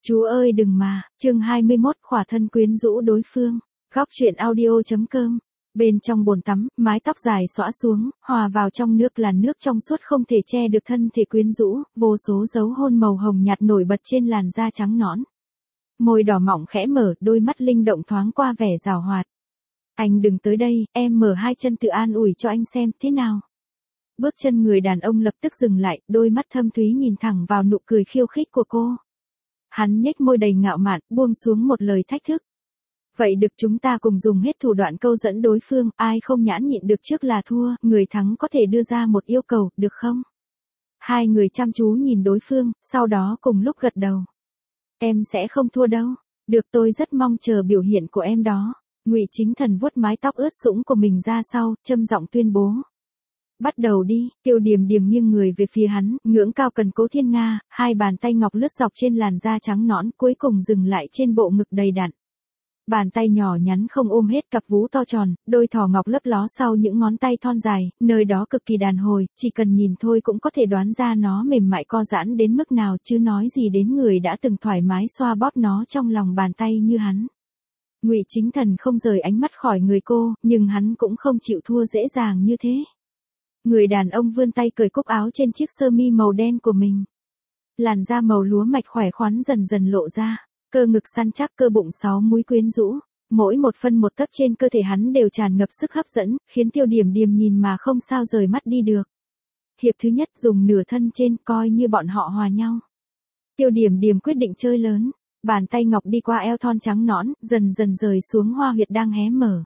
Chú ơi đừng mà, chương 21 khỏa thân quyến rũ đối phương. Góc truyện audio.com. Bên trong bồn tắm, mái tóc dài xõa xuống, hòa vào trong nước làn nước trong suốt không thể che được thân thể quyến rũ, vô số dấu hôn màu hồng nhạt nổi bật trên làn da trắng nõn. Môi đỏ mọng khẽ mở, đôi mắt linh động thoáng qua vẻ giảo hoạt. Anh đừng tới đây, em mở hai chân tự an ủi cho anh xem, thế nào? Bước chân người đàn ông lập tức dừng lại, đôi mắt thâm thúy nhìn thẳng vào nụ cười khiêu khích của cô. Hắn nhếch môi đầy ngạo mạn, buông xuống một lời thách thức. Vậy được, chúng ta cùng dùng hết thủ đoạn câu dẫn đối phương, ai không nhãn nhịn được trước là thua, người thắng có thể đưa ra một yêu cầu, được không? Hai người chăm chú nhìn đối phương, sau đó cùng lúc gật đầu. Em sẽ không thua đâu. Được, tôi rất mong chờ biểu hiện của em đó. Ngụy Chính Thần vuốt mái tóc ướt sũng của mình ra sau, châm giọng tuyên bố. Bắt đầu đi. Tiêu Điềm Điềm nghiêng người về phía hắn, ngưỡng cao cần Cố Thiên Nga, hai bàn tay ngọc lướt dọc trên làn da trắng nõn, cuối cùng dừng lại trên bộ ngực đầy đặn. Bàn tay nhỏ nhắn không ôm hết cặp vú to tròn, đôi thỏ ngọc lấp ló sau những ngón tay thon dài, nơi đó cực kỳ đàn hồi, chỉ cần nhìn thôi cũng có thể đoán ra nó mềm mại co giãn đến mức nào, chứ nói gì đến người đã từng thoải mái xoa bóp nó trong lòng bàn tay như hắn. Ngụy Chính Thần không rời ánh mắt khỏi người cô, nhưng hắn cũng không chịu thua dễ dàng như thế. Người đàn ông vươn tay cởi cúc áo trên chiếc sơ mi màu đen của mình. Làn da màu lúa mạch khỏe khoắn dần dần lộ ra, cơ ngực săn chắc, cơ bụng 6 múi quyến rũ, mỗi một phân một tấc trên cơ thể hắn đều tràn ngập sức hấp dẫn, khiến Tiêu Điềm Điềm nhìn mà không sao rời mắt đi được. Hiệp thứ nhất dùng nửa thân trên coi như bọn họ hòa nhau. Tiêu Điềm Điềm quyết định chơi lớn, bàn tay ngọc đi qua eo thon trắng nõn, dần dần rời xuống hoa huyệt đang hé mở.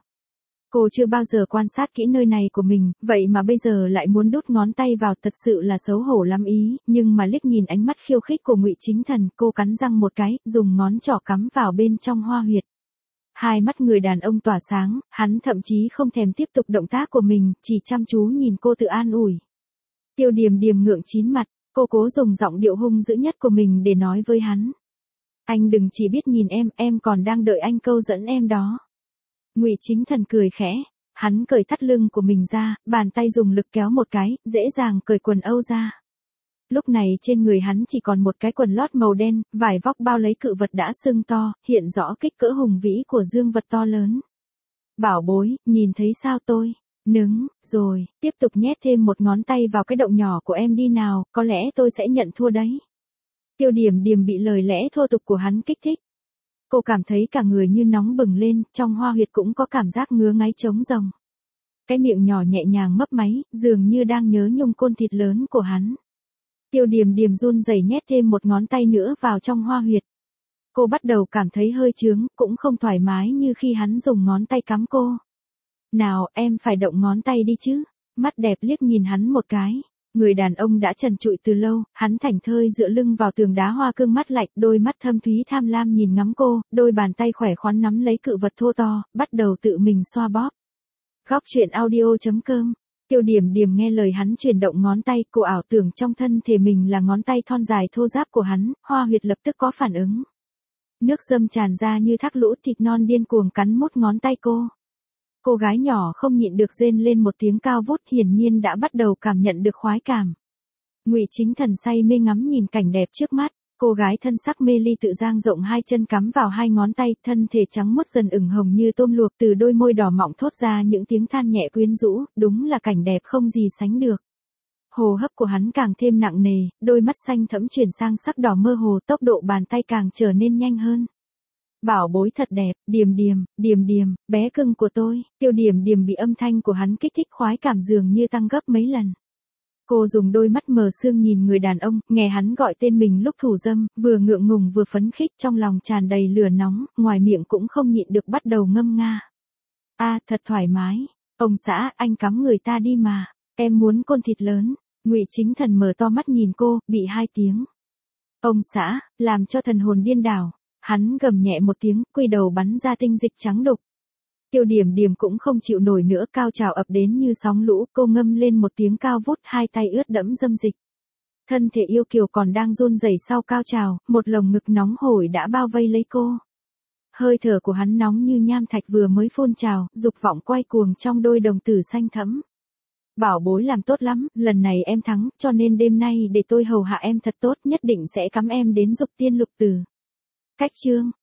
Cô chưa bao giờ quan sát kỹ nơi này của mình, vậy mà bây giờ lại muốn đút ngón tay vào, thật sự là xấu hổ lắm ý, nhưng mà liếc nhìn ánh mắt khiêu khích của Ngụy Chính Thần, cô cắn răng một cái, dùng ngón trỏ cắm vào bên trong hoa huyệt. Hai mắt người đàn ông tỏa sáng, hắn thậm chí không thèm tiếp tục động tác của mình, chỉ chăm chú nhìn cô tự an ủi. Tiêu Điềm Điềm ngượng chín mặt, cô cố dùng giọng điệu hung dữ nhất của mình để nói với hắn. Anh đừng chỉ biết nhìn em còn đang đợi anh câu dẫn em đó. Ngụy Chính Thần cười khẽ, hắn cởi thắt lưng của mình ra, bàn tay dùng lực kéo một cái, dễ dàng cởi quần âu ra. Lúc này trên người hắn chỉ còn một cái quần lót màu đen, vải vóc bao lấy cự vật đã sưng to, hiện rõ kích cỡ hùng vĩ của dương vật to lớn. Bảo bối, nhìn thấy sao tôi? Nứng, rồi, tiếp tục nhét thêm một ngón tay vào cái động nhỏ của em đi nào, có lẽ tôi sẽ nhận thua đấy. Tiêu Điềm Điềm bị lời lẽ thô tục của hắn kích thích. Cô cảm thấy cả người như nóng bừng lên, trong hoa huyệt cũng có cảm giác ngứa ngáy trống rồng. Cái miệng nhỏ nhẹ nhàng mấp máy, dường như đang nhớ nhung côn thịt lớn của hắn. Tiêu Điềm Điềm run rẩy nhét thêm một ngón tay nữa vào trong hoa huyệt. Cô bắt đầu cảm thấy hơi chướng, cũng không thoải mái như khi hắn dùng ngón tay cắm cô. Nào, em phải động ngón tay đi chứ. Mắt đẹp liếc nhìn hắn một cái. Người đàn ông đã trần trụi từ lâu, hắn thảnh thơi dựa lưng vào tường đá hoa cương mắt lạnh, đôi mắt thâm thúy tham lam nhìn ngắm cô, đôi bàn tay khỏe khoắn nắm lấy cự vật thô to, bắt đầu tự mình xoa bóp. Góc truyện audio.com. Tiêu Điềm Điềm nghe lời hắn chuyển động ngón tay, cô ảo tưởng trong thân thể mình là ngón tay thon dài thô ráp của hắn, hoa huyệt lập tức có phản ứng. Nước dâm tràn ra như thác lũ, thịt non điên cuồng cắn mút ngón tay cô. Cô gái nhỏ không nhịn được rên lên một tiếng cao vút, hiển nhiên đã bắt đầu cảm nhận được khoái cảm. Ngụy Chính Thần say mê ngắm nhìn cảnh đẹp trước mắt, cô gái thân sắc mê ly tự dang rộng hai chân cắm vào hai ngón tay, thân thể trắng muốt dần ửng hồng như tôm luộc, từ đôi môi đỏ mọng thốt ra những tiếng than nhẹ quyến rũ, đúng là cảnh đẹp không gì sánh được. Hô hấp của hắn càng thêm nặng nề, đôi mắt xanh thẫm chuyển sang sắc đỏ mơ hồ, tốc độ bàn tay càng trở nên nhanh hơn. Bảo bối thật đẹp, Điềm Điềm, Điềm Điềm, bé cưng của tôi. Tiêu Điềm Điềm bị âm thanh của hắn kích thích, khoái cảm dường như tăng gấp mấy lần. Cô dùng đôi mắt mờ sương nhìn người đàn ông, nghe hắn gọi tên mình lúc thủ dâm, vừa ngượng ngùng vừa phấn khích, trong lòng tràn đầy lửa nóng, ngoài miệng cũng không nhịn được bắt đầu ngâm nga. Thật thoải mái. Ông xã, anh cắm người ta đi mà. Em muốn côn thịt lớn. Ngụy Chính Thần mở to mắt nhìn cô, bị hai tiếng. Ông xã, làm cho thần hồn điên đảo. Hắn gầm nhẹ một tiếng, quy đầu bắn ra tinh dịch trắng đục. Tiêu Điềm Điềm cũng không chịu nổi nữa, cao trào ập đến như sóng lũ, cô ngâm lên một tiếng cao vút, hai tay ướt đẫm dâm dịch. Thân thể yêu kiều còn đang run rẩy sau cao trào, một lồng ngực nóng hổi đã bao vây lấy cô. Hơi thở của hắn nóng như nham thạch vừa mới phun trào, dục vọng quay cuồng trong đôi đồng tử xanh thẫm. Bảo bối làm tốt lắm, lần này em thắng, cho nên đêm nay để tôi hầu hạ em thật tốt, nhất định sẽ cắm em đến dục tiên lục tử. Cách chương